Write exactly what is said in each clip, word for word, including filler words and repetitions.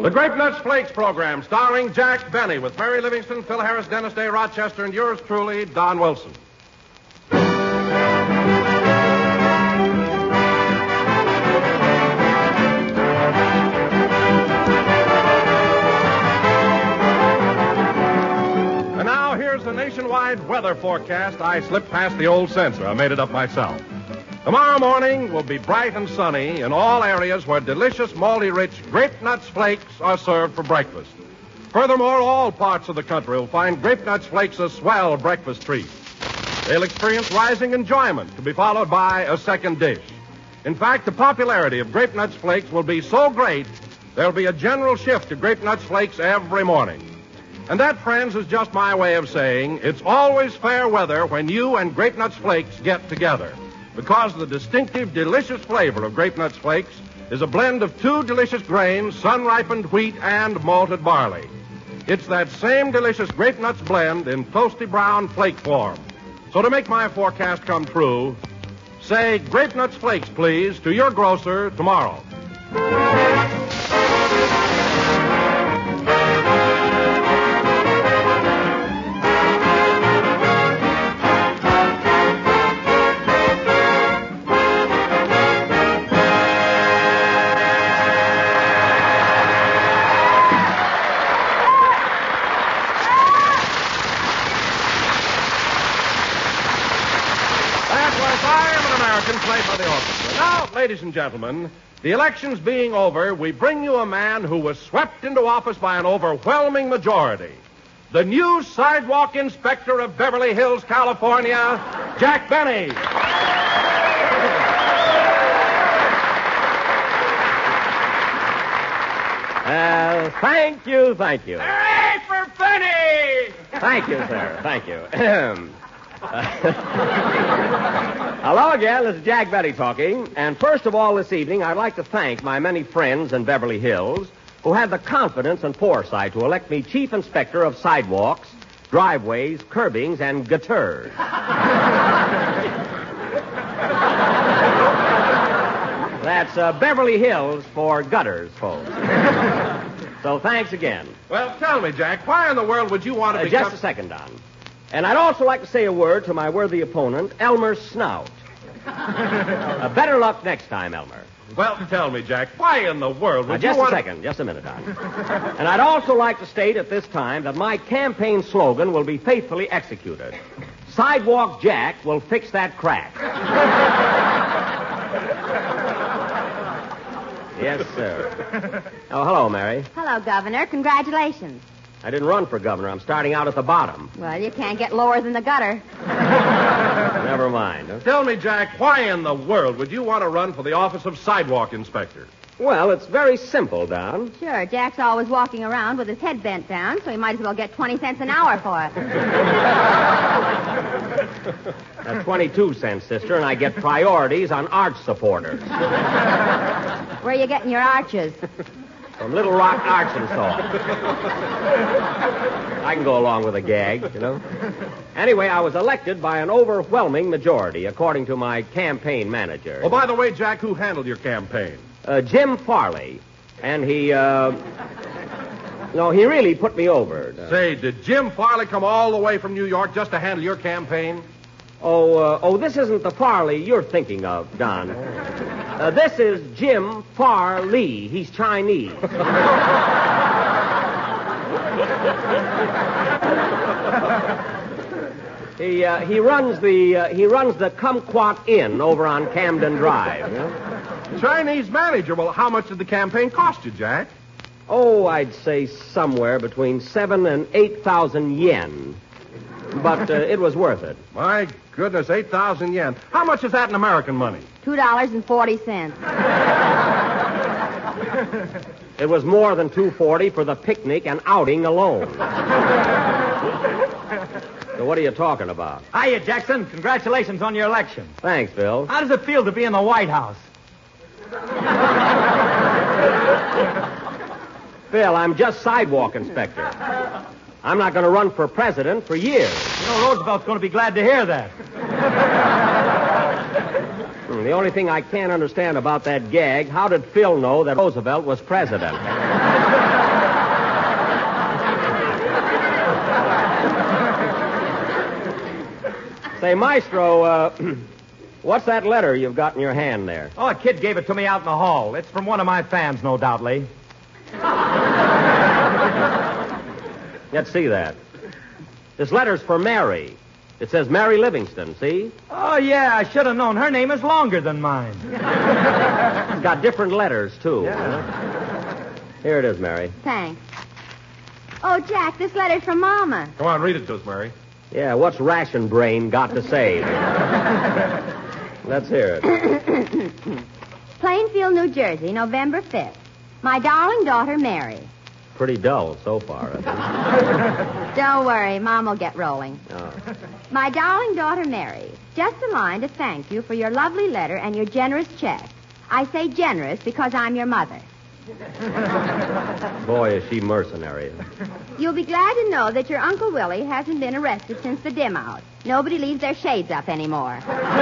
The Grape Nuts Flakes program, starring Jack Benny, with Mary Livingston, Phil Harris, Dennis Day, Rochester, and yours truly, Don Wilson. And now, here's the nationwide weather forecast. I slipped past the old censor. I made it up myself. Tomorrow morning will be bright and sunny in all areas where delicious, malty-rich Grape Nuts Flakes are served for breakfast. Furthermore, all parts of the country will find Grape Nuts Flakes a swell breakfast treat. They'll experience rising enjoyment to be followed by a second dish. In fact, the popularity of Grape Nuts Flakes will be so great, there'll be a general shift to Grape Nuts Flakes every morning. And that, friends, is just my way of saying it's always fair weather when you and Grape Nuts Flakes get together. Because the distinctive, delicious flavor of Grape Nuts Flakes is a blend of two delicious grains, sun-ripened wheat and malted barley. It's that same delicious Grape Nuts blend in toasty brown flake form. So to make my forecast come true, say Grape Nuts Flakes, please, to your grocer tomorrow. Play by the orchestra. Now, ladies and gentlemen, the elections being over, we bring you a man who was swept into office by an overwhelming majority. The new sidewalk inspector of Beverly Hills, California, Jack Benny. Uh, thank you, thank you. Hooray for Benny! Thank you, sir. Thank you. Hello again, this is Jack Benny talking. And first of all this evening, I'd like to thank my many friends in Beverly Hills who had the confidence and foresight to elect me chief inspector of sidewalks, driveways, curbings, and gutters. That's uh, Beverly Hills for gutters, folks. So thanks again. Well, tell me, Jack, why in the world would you want to uh, become... Just a second, Don. And I'd also like to say a word to my worthy opponent, Elmer Snout. uh, better luck next time, Elmer. Well, tell me, Jack, why in the world would now, you just want... a second, just a minute, Don. And I'd also like to state at this time that my campaign slogan will be faithfully executed. Sidewalk Jack will fix that crack. Yes, sir. Oh, hello, Mary. Hello, Governor. Congratulations. I didn't run for governor. I'm starting out at the bottom. Well, you can't get lower than the gutter. Never mind. Huh? Tell me, Jack, why in the world would you want to run for the office of sidewalk inspector? Well, it's very simple, Don. Sure, Jack's always walking around with his head bent down, so he might as well get twenty cents an hour for it. That's twenty-two cents, sister, and I get priorities on arch supporters. Where are you getting your arches? From Little Rock, Arkansas. I can go along with a gag, you know. Anyway, I was elected by an overwhelming majority, according to my campaign manager. Oh, by the way, Jack, who handled your campaign? Uh, Jim Farley. And he, uh... No, he really put me over. Uh, Say, did Jim Farley come all the way from New York just to handle your campaign? Oh, uh, oh, this isn't the Farley you're thinking of, Don. Uh, this is Jim Farley. He's Chinese. he uh, he runs the uh, he runs the Kumquat Inn over on Camden Drive. You know? Chinese manager. Well, how much did the campaign cost you, Jack? Oh, I'd say somewhere between seven and eight thousand yen. But uh, it was worth it. My goodness, eight thousand yen. How much is that in American money? Two dollars and forty cents. It was more than two forty for the picnic and outing alone. So what are you talking about? Hiya, Jackson. Congratulations on your election. Thanks, Bill. How does it feel to be in the White House? Phil, I'm just sidewalk inspector. I'm not going to run for president for years. You know, Roosevelt's going to be glad to hear that. Hmm, the only thing I can't understand about that gag, how did Phil know that Roosevelt was president? Say, Maestro, uh, what's that letter you've got in your hand there? Oh, a kid gave it to me out in the hall. It's from one of my fans, no doubt, Lee. Let's see that. This letter's for Mary. It says Mary Livingston, see? Oh, yeah, I should have known. Her name is longer than mine. It's got different letters, too. Yeah. Here it is, Mary. Thanks. Oh, Jack, this letter's from Mama. Come on, read it to us, Mary. Yeah, what's Ration Brain got to say? Let's hear it. Plainfield, New Jersey, November fifth. My darling daughter, Mary. Pretty dull so far, I think. Don't worry, Mom will get rolling. Oh. My darling daughter, Mary. Just a line to thank you for your lovely letter and your generous check. I say generous because I'm your mother. Boy, is she mercenary. You'll be glad to know that your Uncle Willie hasn't been arrested since the dim out. Nobody leaves their shades up anymore.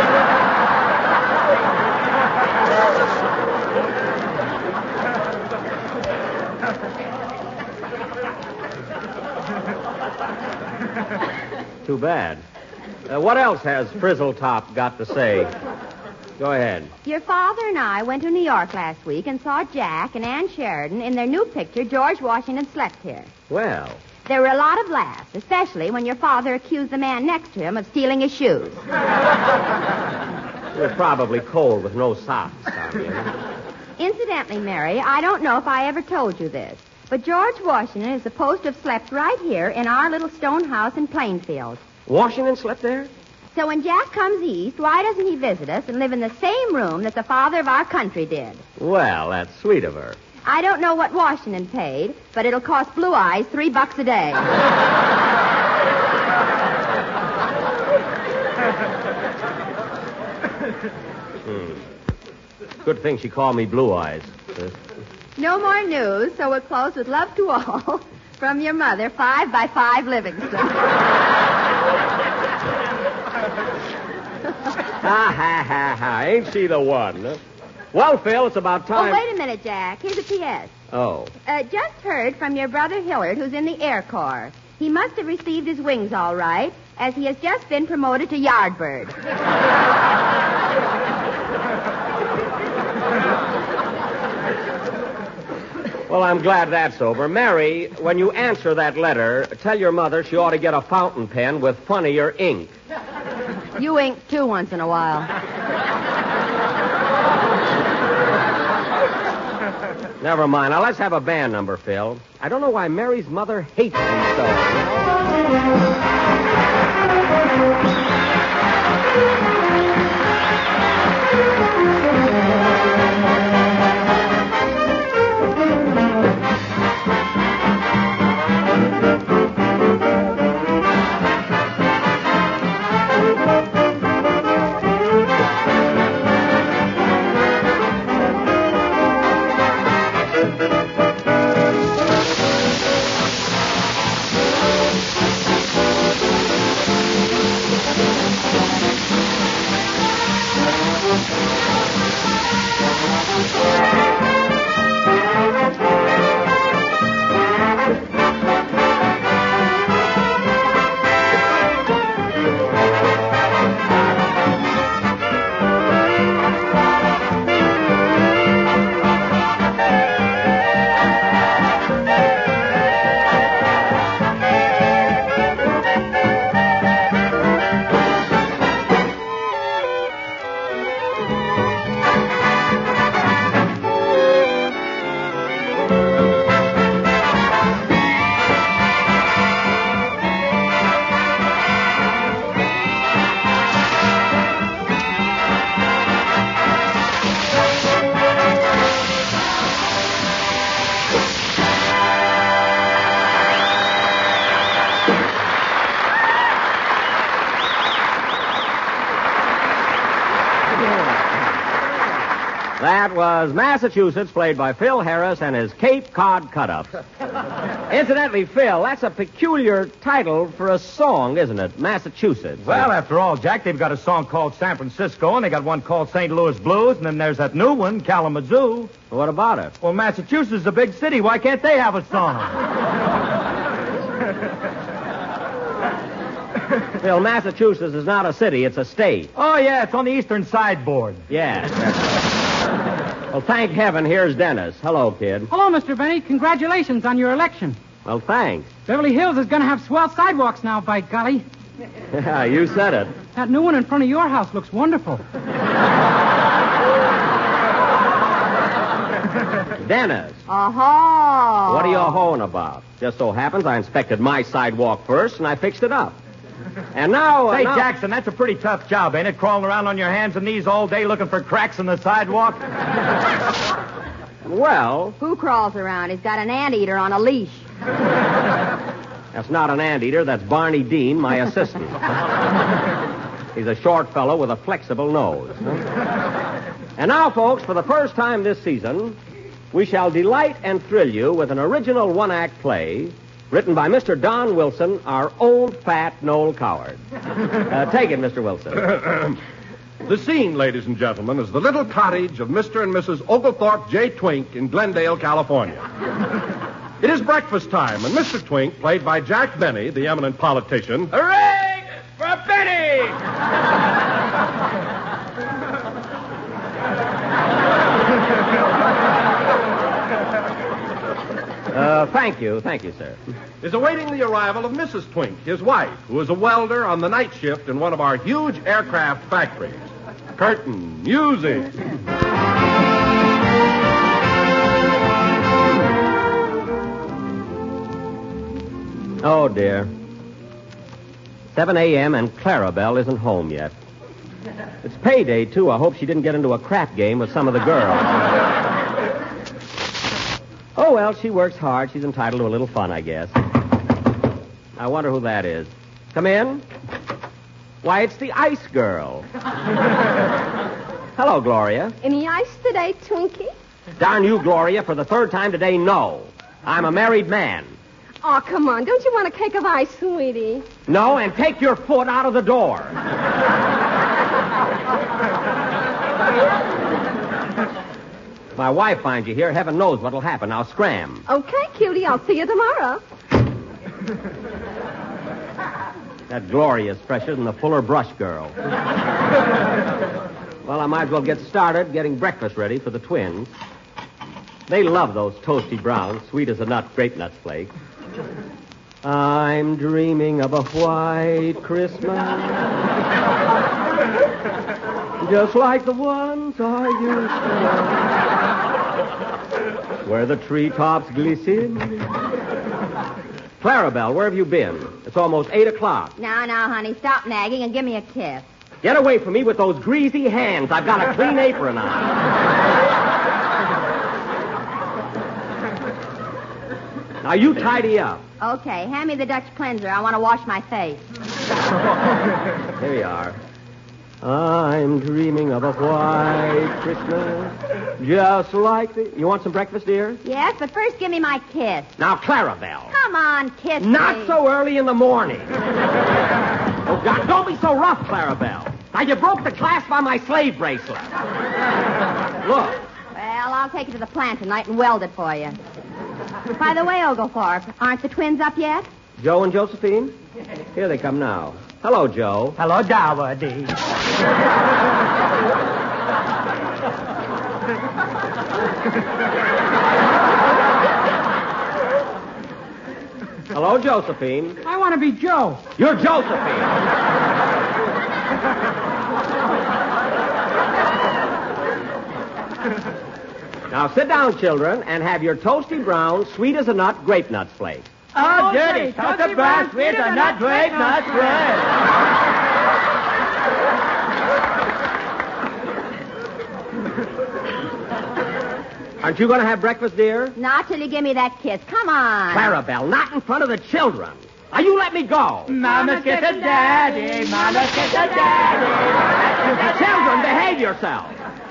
Too bad. Uh, what else has Frizzletop got to say? Go ahead. Your father and I went to New York last week and saw Jack and Ann Sheridan in their new picture, George Washington Slept Here. Well, There were a lot of laughs, especially when your father accused the man next to him of stealing his shoes. it was probably cold with no socks, Tommy. Incidentally, Mary, I don't know if I ever told you this, but George Washington is supposed to have slept right here in our little stone house in Plainfield. Washington slept there? So when Jack comes east, why doesn't he visit us and live in the same room that the father of our country did? Well, that's sweet of her. I don't know what Washington paid, but it'll cost Blue Eyes three bucks a day. hmm. Good thing she called me Blue Eyes. Uh, No more news, so we'll close with love to all. From your mother, five by five Livingston. Ha, ha, ha, ha. Ain't she the one? Huh? Well, Phil, it's about time. Oh, wait a minute, Jack. Here's a P S Oh. Uh, just heard from your brother Hillard, who's in the Air Corps. He must have received his wings all right, as he has just been promoted to Yardbird. Well, I'm glad that's over. Mary, when you answer that letter, tell your mother she ought to get a fountain pen with funnier ink. You ink, too, once in a while. Never mind. Now, let's have a band number, Phil. I don't know why Mary's mother hates me so. That was Massachusetts, played by Phil Harris and his Cape Cod cut-ups. Incidentally, Phil, that's a peculiar title for a song, isn't it? Massachusetts. Well, after all, Jack, they've got a song called San Francisco, and they got one called Saint Louis Blues, and then there's that new one, Kalamazoo. What about it? Well, Massachusetts is a big city. Why can't they have a song? Phil, Massachusetts is not a city, it's a state. Oh, yeah, it's on the eastern sideboard. Yes. Well, thank heaven, here's Dennis. Hello, kid. Hello, Mister Benny. Congratulations on your election. Well, thanks. Beverly Hills is going to have swell sidewalks now, by golly. Yeah, you said it. That new one in front of your house looks wonderful. Dennis. Oh. What are you hoeing about? Just so happens I inspected my sidewalk first, and I fixed it up. And now... Uh, Say, now... Jackson, that's a pretty tough job, ain't it? Crawling around on your hands and knees all day looking for cracks in the sidewalk? Well... Who crawls around? He's got an anteater on a leash. That's not an anteater. That's Barney Dean, my assistant. He's a short fellow with a flexible nose. And now, folks, for the first time this season, we shall delight and thrill you with an original one-act play written by Mister Don Wilson, our own fat Noel Coward. Uh, take it, Mister Wilson. The scene, ladies and gentlemen, is the little cottage of Mister and Missus Oglethorpe J. Twink in Glendale, California. It is breakfast time, and Mister Twink, played by Jack Benny, the eminent politician... Hooray for Benny! Uh, thank you, thank you, sir. is awaiting the arrival of Missus Twink, his wife, who is a welder on the night shift in one of our huge aircraft factories. Curtain music. Oh, dear. seven a.m. and Clarabelle isn't home yet. It's payday, too. I hope she didn't get into a crap game with some of the girls. Oh, well, she works hard. She's entitled to a little fun, I guess. I wonder who that is. Come in. Why, it's the Ice Girl. Hello, Gloria. Any ice today, Twinkie? Darn you, Gloria, for the third time today, no. I'm a married man. Oh, come on. Don't you want a cake of ice, sweetie? No, and take your foot out of the door. My wife finds you here. Heaven knows what'll happen. Now, scram. Okay, cutie. I'll see you tomorrow. That Gloria's fresher than the Fuller Brush Girl. Well, I might as well get started getting breakfast ready for the twins. They love those toasty browns, sweet as a nut, grape nut flake. I'm dreaming of a white Christmas, just like the ones I used to know, where the treetops glisten. Clarabelle, where have you been? It's almost eight o'clock. Now, now, honey, stop nagging and give me a kiss. Get away from me with those greasy hands. I've got a clean apron on. Now, you tidy up. Okay, hand me the Dutch cleanser. I want to wash my face. Here we are. I'm dreaming of a white Christmas, just like the... You want some breakfast, dear? Yes, but first give me my kiss. Now, Clarabelle. Come on, kiss Not me. so early in the morning. Oh, God, don't be so rough, Clarabelle. Now, you broke the clasp on my slave bracelet. Look. Well, I'll take it to the plant tonight and weld it for you. By the way, Oglethorpe, aren't the twins up yet? Joe and Josephine? Here they come now. Hello, Joe. Hello, Dowdy. Hello, Josephine. I want to be Joe. You're Josephine. Now, sit down, children, and have your toasty brown, sweet as a nut, grape nuts flake. Oh, dirty, toasted brown, sweet as a nut, grape nuts flake. Aren't you going to have breakfast, dear? Not till you give me that kiss. Come on. Clarabelle, not in front of the children. Now, you let me go. Mama's kiss a daddy, Mama's kiss a daddy. Children, behave yourself.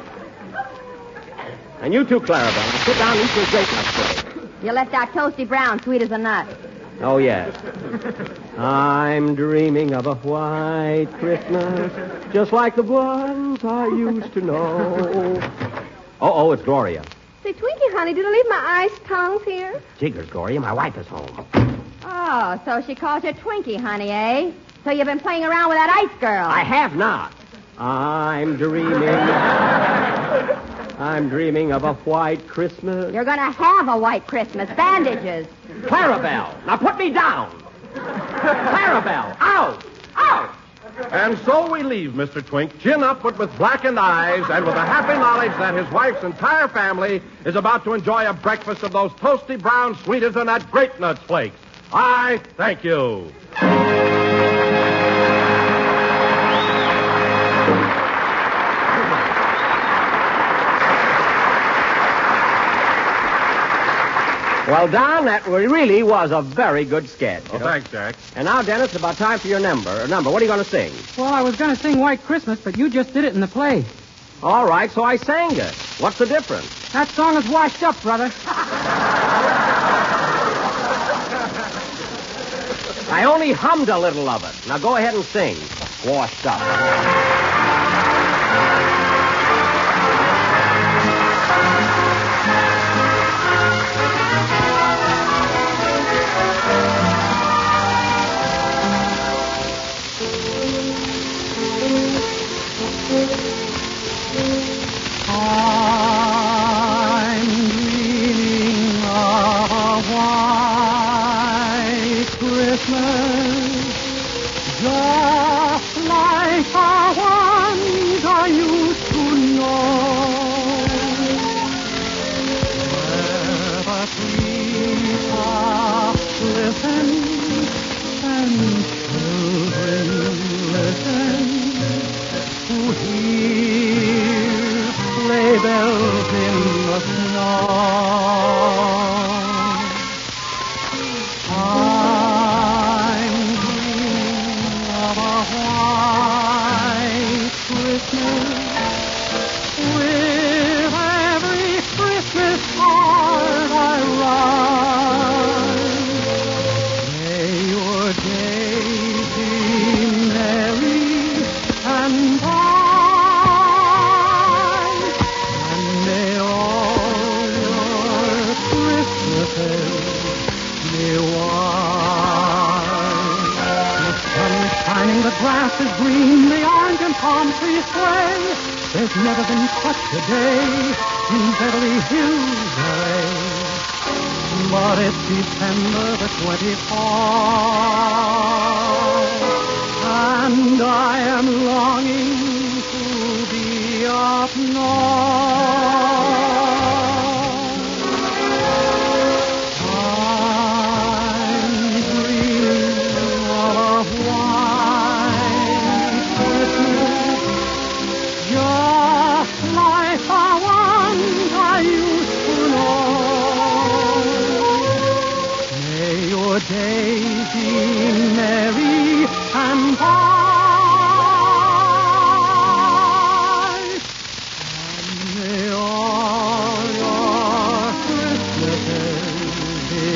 And you too, Clarabelle. Now sit down and eat your grape nuts flake. You left out toasty brown, sweet as a nut. Oh, yes. I'm dreaming of a white Christmas, just like the ones I used to know. Oh, oh, it's Gloria. Say, Twinkie, honey, did I leave my ice tongs here? Jiggers, Gloria, my wife is home. Oh, so she calls you Twinkie, honey, eh? So you've been playing around with that ice girl. I have not. I'm dreaming. I'm dreaming of a white Christmas. You're going to have a white Christmas. Bandages. Clarabelle, now put me down. Clarabelle, out, out. And so we leave Mister Twink, chin up but with blackened eyes and with the happy knowledge that his wife's entire family is about to enjoy a breakfast of those toasty brown sweeter than that Grape Nuts flakes. I thank you. Well, Don, that really was a very good sketch. Well, thanks, Jack. And now, Dennis, it's about time for your number. Number, what are you going to sing? Well, I was going to sing White Christmas, but you just did it in the play. All right, so I sang it. What's the difference? That song is washed up, brother. I only hummed a little of it. Now go ahead and sing. Washed up. grass is green, the orange and palm trees sway. There's never been such a day in Beverly Hills, L A. But it's December the twenty-fourth, and I am longing to be up north. Days be merry and bright, and may all your Christmases be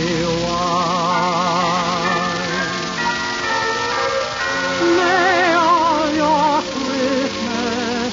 white. May all your Christmases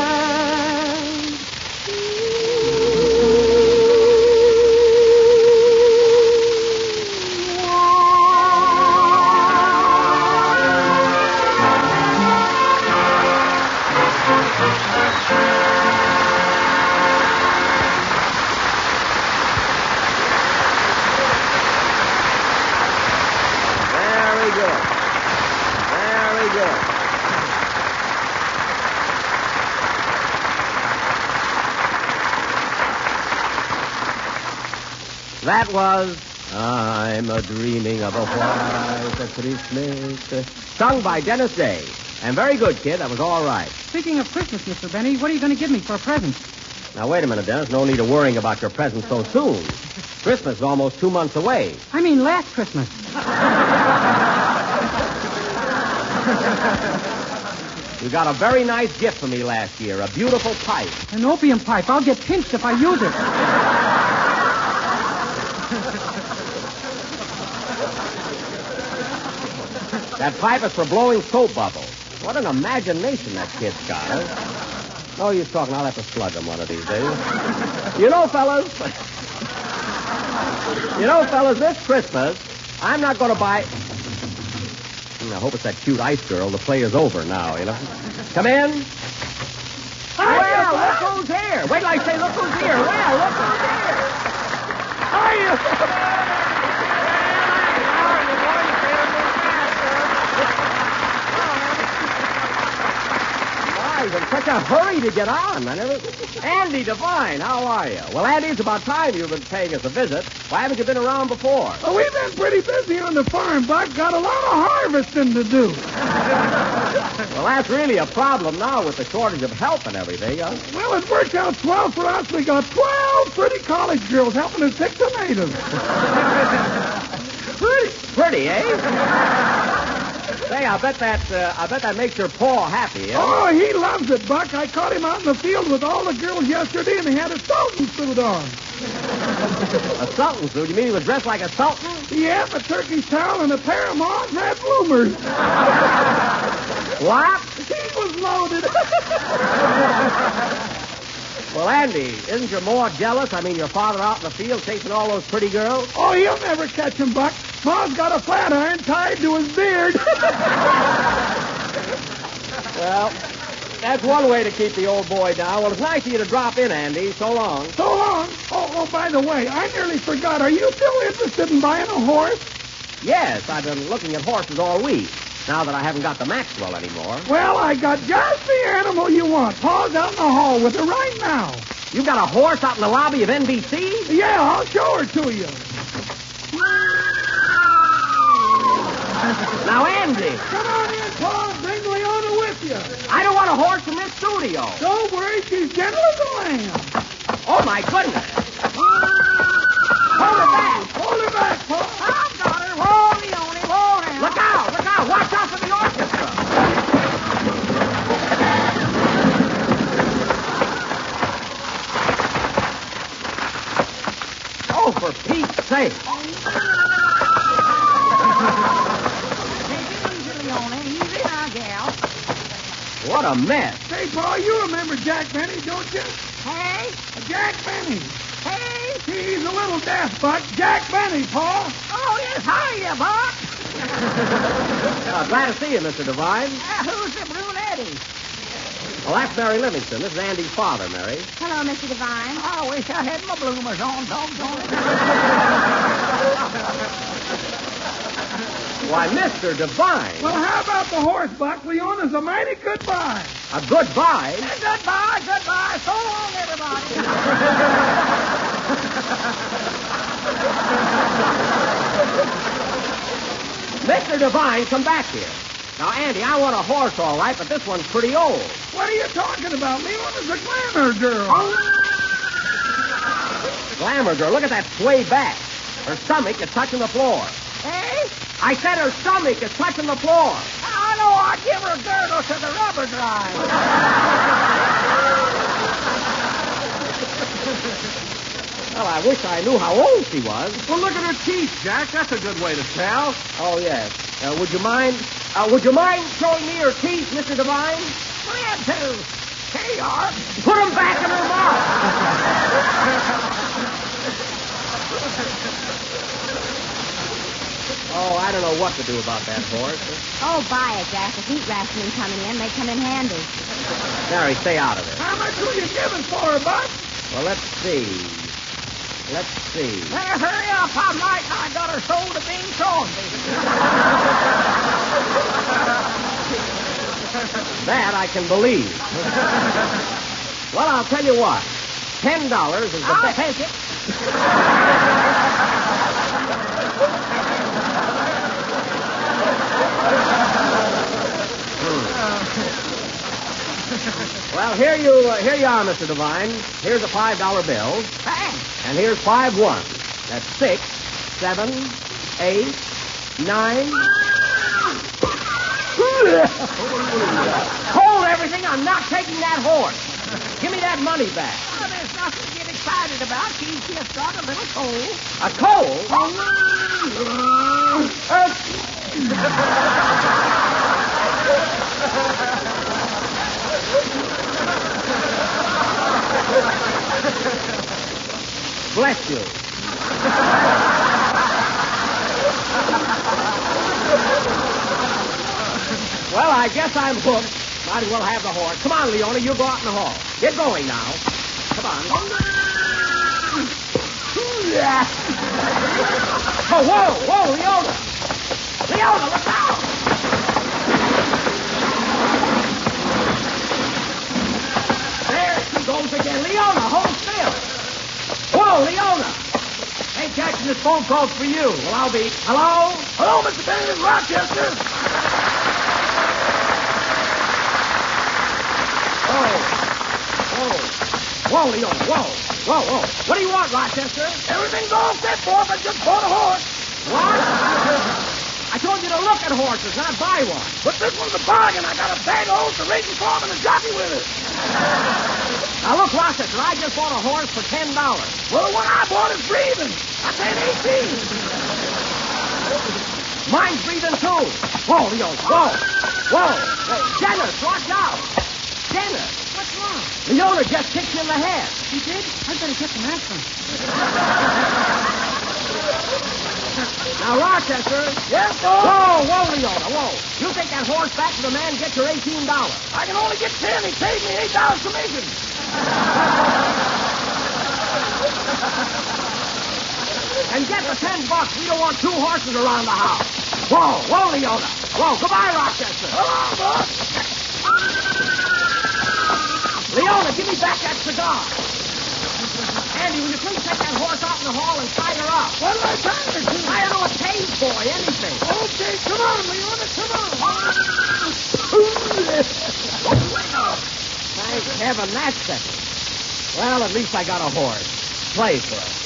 That was I'm a Dreaming of a White Christmas, sung by Dennis Day. And very good, kid. That was all right. Speaking of Christmas, Mister Benny, what are you going to give me for a present? Now, wait a minute, Dennis. No need of worrying about your present so soon. Christmas is almost two months away. I mean last Christmas. You got a very nice gift for me last year, a beautiful pipe. An opium pipe. I'll get pinched if I use it. That pipe is for blowing soap bubbles. What an imagination that kid's got, huh? No use talking. I'll have to slug him one of these days. You know, fellas... You know, fellas, this Christmas, I'm not going to buy... I hope it's that cute ice girl. The play is over now, you know. Come in. Well, look who's here. Wait till I say look who's here. Well, look who's here. Hiya. He's in such a hurry to get on. I never... Andy Devine, how are you? Well, Andy, it's about time you've been paying us a visit. Why haven't you been around before? Well, we've been pretty busy on the farm, Buck. Got a lot of harvesting to do. Well, that's really a problem now with the shortage of help and everything, huh? Well, it worked out swell for us. We got twelve pretty college girls helping us pick tomatoes. Pretty, pretty, eh? Say, I bet that uh, I bet that makes your pa happy, huh? Oh, he loves it, Buck. I caught him out in the field with all the girls yesterday, and he had a sultan suit on. A sultan suit? You mean he was dressed like a sultan? Yeah, a turkey towel and a pair of Ma's red bloomers. What? He was loaded. Well, Andy, isn't your ma jealous? I mean, your father out in the field chasing all those pretty girls? Oh, he'll never catch him, Buck. Ma's got a flat iron tied to his beard. Well, that's one way to keep the old boy down. Well, it's nice of you to drop in, Andy. So long. So long. Oh, oh, by the way, I nearly forgot. Are you still interested in buying a horse? Yes, I've been looking at horses all week, now that I haven't got the Maxwell anymore. Well, I got just the animal you want. Paul's out in the hall with her right now. You got a horse out in the lobby of N B C? Yeah, I'll show her to you. Now, Andy. Come on in, Paul. Bring Leona with you. I don't want a horse in this studio. Don't worry. She's gentle as a lamb. Oh, my goodness. Hold her back. Hold her back, Paul. I've got her. Whoa, Leone, whoa now. Look out. Look out. Watch out for the orchestra. Oh, for Pete's sake. What a mess. Say, Paul, you remember Jack Benny, don't you? Hey? Jack Benny. Hey? He's a little deaf, Buck. Jack Benny, Paul. Oh, yes, hiya, Buck. Uh, glad to see you, Mister Devine. Uh, who's the brunette? Well, that's Mary Livingston. This is Andy's father, Mary. Hello, Mister Devine. I wish I had my bloomers on, doggone. Why, Mister Devine. Well, how about the horse, Buck? Leona's a mighty good buy. A goodbye? Goodbye, goodbye. So long, everybody. Mister Devine, come back here. Now, Andy, I want a horse, all right, but this one's pretty old. What are you talking about? Leona's a glamour girl. Glamour girl, look at that sway back. Her stomach is touching the floor. Hey? I said her stomach is touching the floor. I know I'd give her a girdle to the rubber dry. Well, I wish I knew how old she was. Well, look at her teeth, Jack. That's a good way to tell. Oh, yes. Uh, would you mind... Uh, would you mind showing me her teeth, Mister Devine? Glad to. Here you are. Put them back in her mouth. Oh, I don't know what to do about that horse. Oh, buy it, Jack. The heat rationing coming in may come in handy. Mary, stay out of it. How much were you giving for her, Buck? Well, let's see. Let's see. Better hurry up. I might not got her sold to Bing Crosby. That I can believe. Well, I'll tell you what. Ten dollars is the I'll best. take it. Well, here you uh, here you are, Mister Devine. Here's a five dollar bill, Thanks. and here's five one. That's six, seven, eight, nine. Hold everything! I'm not taking that horse. Give me that money back. Oh, there's nothing to get excited about. She's just got a little cold. A cold? Bless you. I guess I'm hooked. Might as well have the horse. Come on, Leona, you go out in the hall. Get going now. Come on. Oh, whoa, whoa, Leona. Leona, look out! There she goes again. Leona, hold still. Whoa, Leona. Hey, Jackson, this phone call's for you. Well, I'll be... Hello? Hello, Mister Bennett in Rochester. Whoa, whoa, Leona, whoa, whoa, whoa. What do you want, Rochester? Everything's all set for us. I just bought a horse. What? I told you to look at horses, not buy one. But this one's a bargain. I got a bag of oats, a racing farm, and a jockey with it. Now, look, Rochester, I just bought a horse for ten dollars. Well, the one I bought is breathing. I paid eighteen. Mine's breathing, too. Whoa, Leona, whoa, whoa. Hey, Dennis, watch out. Dennis. What's wrong? Leona just kicked you in the head. He did? I'd better get some aspirin. Now, Rochester. Yes, sir. Whoa, whoa, Leona, whoa. You take that horse back to the man and get your eighteen dollars. I can only get ten. He paid me eight dollars commission. And get the ten bucks. We don't want two horses around the house. Whoa, whoa, Leona. Whoa, goodbye, Rochester. Hello, boss. Leona, give me back that cigar. Andy, will you please take that horse out in the hall and tie her up? What do I tell her to? I don't know a cage boy, anything. Okay, come on, Leona, come on. Thank heaven that's settled. Well, at least I got a horse. Play for it.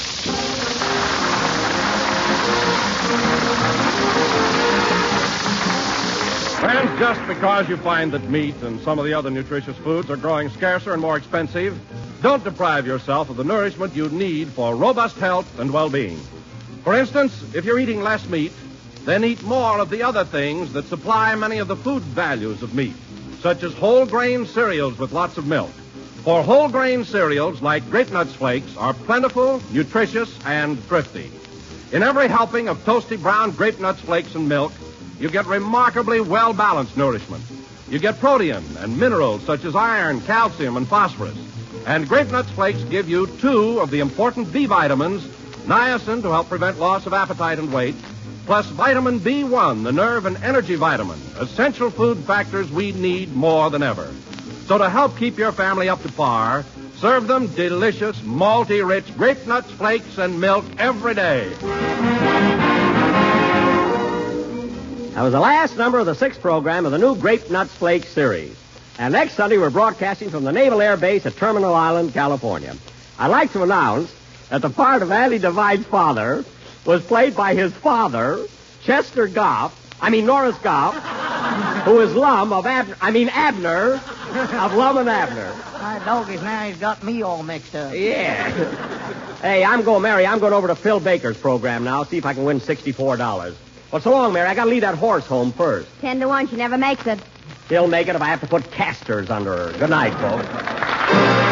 Friends, just because you find that meat and some of the other nutritious foods are growing scarcer and more expensive, don't deprive yourself of the nourishment you need for robust health and well-being. For instance, if you're eating less meat, then eat more of the other things that supply many of the food values of meat, such as whole grain cereals with lots of milk. For whole grain cereals like Grape Nuts Flakes are plentiful, nutritious, and thrifty. In every helping of toasty brown Grape Nuts Flakes and milk, you get remarkably well-balanced nourishment. You get protein and minerals such as iron, calcium, and phosphorus. And Grape Nuts Flakes give you two of the important B vitamins, niacin to help prevent loss of appetite and weight, plus vitamin B one, the nerve and energy vitamin, essential food factors we need more than ever. So to help keep your family up to par, serve them delicious, malty-rich Grape Nuts Flakes and milk every day. That was the last number of the sixth program of the new Grape Nuts Flakes series. And next Sunday, we're broadcasting from the Naval Air Base at Terminal Island, California. I'd like to announce that the part of Andy Devine's father was played by his father, Chester Goff, I mean Norris Goff, who is Lum of Abner, I mean Abner of Lum and Abner. My doggies, now he's got me all mixed up. Yeah. Hey, I'm going, Mary, I'm going over to Phil Baker's program now, see if I can win sixty-four dollars. Well, so long, Mary. I got to leave that horse home first. Ten to one, she never makes it. He'll make it if I have to put casters under her. Good night, folks.